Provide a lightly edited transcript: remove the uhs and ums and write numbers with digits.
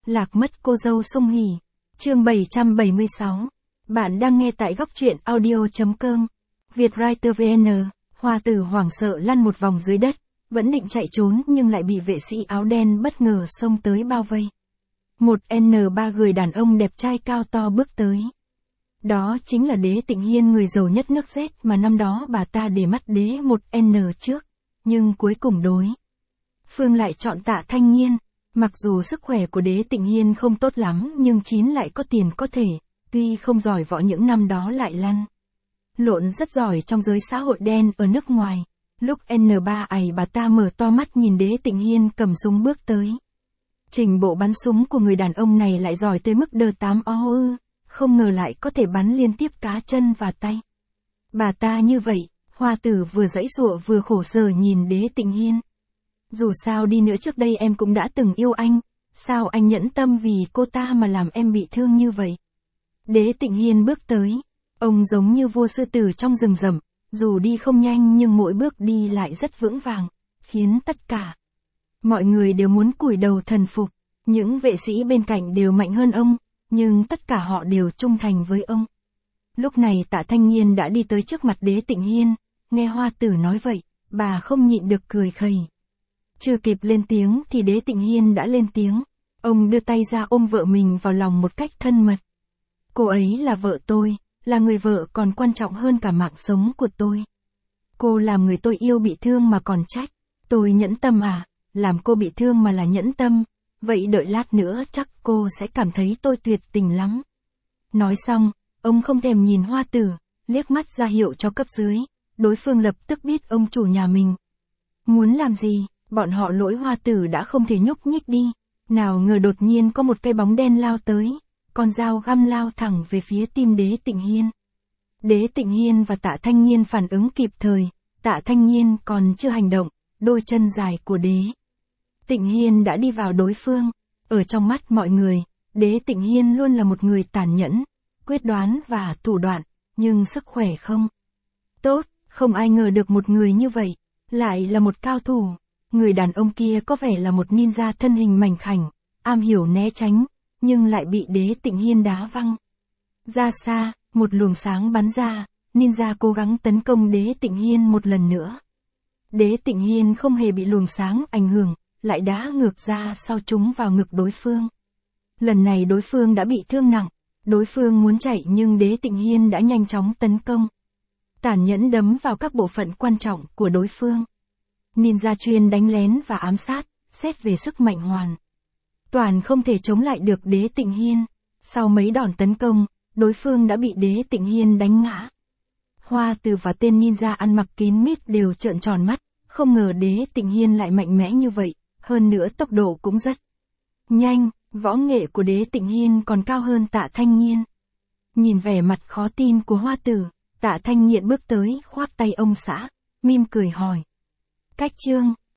Lạc mất cô dâu sung hỉ. Chương 776. Bạn đang nghe tại góc truyện audio.com. Vietwriter VN. Hoa tử hoảng sợ lăn một vòng dưới đất, vẫn định chạy trốn nhưng lại bị vệ sĩ áo đen bất ngờ xông tới bao vây. Một N3 người đàn ông đẹp trai cao to bước tới. Đó chính là Đế Tịnh Hiên, người giàu nhất nước Z mà năm đó bà ta để mắt Đế một N trước, nhưng cuối cùng đối phương lại chọn Tạ Thanh Nhiên. Mặc dù sức khỏe của Đế Tịnh Hiên không tốt lắm nhưng Chín lại có tiền có thể, tuy không giỏi võ những năm đó lại lăn lộn rất giỏi trong giới xã hội đen ở nước ngoài. Lúc N3 bà ta mở to mắt nhìn Đế Tịnh Hiên cầm súng bước tới. Trình bộ bắn súng của người đàn ông này lại giỏi tới mức đờ 8 ư, không ngờ lại có thể bắn liên tiếp cá chân và tay. Bà ta như vậy, Hoa tử vừa giãy giụa vừa khổ sở nhìn Đế Tịnh Hiên. Dù sao đi nữa trước đây em cũng đã từng yêu anh, sao anh nhẫn tâm vì cô ta mà làm em bị thương như vậy? Đế Tịnh Hiên bước tới, ông giống như vua sư tử trong rừng rậm, dù đi không nhanh nhưng mỗi bước đi lại rất vững vàng, khiến tất cả mọi người đều muốn cúi đầu thần phục. Những vệ sĩ bên cạnh đều mạnh hơn ông, nhưng tất cả họ đều trung thành với ông. Lúc này Tạ Thanh Nhiên đã đi tới trước mặt Đế Tịnh Hiên, nghe Hoa tử nói vậy, bà không nhịn được cười khẩy. Chưa kịp lên tiếng thì Đế Tịnh Hiên đã lên tiếng. Ông đưa tay ra ôm vợ mình vào lòng một cách thân mật. Cô ấy là vợ tôi, là người vợ còn quan trọng hơn cả mạng sống của tôi. Cô làm người tôi yêu bị thương mà còn trách tôi nhẫn tâm à? Làm cô bị thương mà là nhẫn tâm, vậy đợi lát nữa chắc cô sẽ cảm thấy tôi tuyệt tình lắm. Nói xong, ông không thèm nhìn Hoa tử, liếc mắt ra hiệu cho cấp dưới. Đối phương lập tức biết ông chủ nhà mình muốn làm gì. Bọn họ lỗi Hoa tử đã không thể nhúc nhích đi. Nào ngờ đột nhiên có một cây bóng đen lao tới, con dao găm lao thẳng về phía tim Đế Tịnh Hiên. Đế Tịnh Hiên và Tạ Thanh Nhiên phản ứng kịp thời. Tạ Thanh Nhiên còn chưa hành động, đôi chân dài của Đế Tịnh Hiên đã đi vào đối phương. Ở trong mắt mọi người, Đế Tịnh Hiên luôn là một người tàn nhẫn, quyết đoán và thủ đoạn, nhưng sức khỏe không tốt. Không ai ngờ được một người như vậy lại là một cao thủ. Người đàn ông kia có vẻ là một ninja thân hình mảnh khảnh, am hiểu né tránh, nhưng lại bị Đế Tịnh Hiên đá văng ra xa. Một luồng sáng bắn ra, ninja cố gắng tấn công Đế Tịnh Hiên một lần nữa. Đế Tịnh Hiên không hề bị luồng sáng ảnh hưởng, lại đá ngược ra sau trúng vào ngực đối phương. Lần này đối phương đã bị thương nặng, đối phương muốn chạy nhưng Đế Tịnh Hiên đã nhanh chóng tấn công, tàn nhẫn đấm vào các bộ phận quan trọng của đối phương. Ninja chuyên đánh lén và ám sát, xét về sức mạnh hoàn toàn không thể chống lại được Đế Tịnh Hiên. Sau mấy đòn tấn công, đối phương đã bị Đế Tịnh Hiên đánh ngã. Hoa tử và tên ninja ăn mặc kín mít đều trợn tròn mắt, không ngờ Đế Tịnh Hiên lại mạnh mẽ như vậy, hơn nữa tốc độ cũng rất nhanh. Võ nghệ của Đế Tịnh Hiên còn cao hơn Tạ Thanh Nhiên. Nhìn vẻ mặt khó tin của Hoa tử, Tạ Thanh Nhiên bước tới khoác tay ông xã, mỉm cười hỏi. Cách chương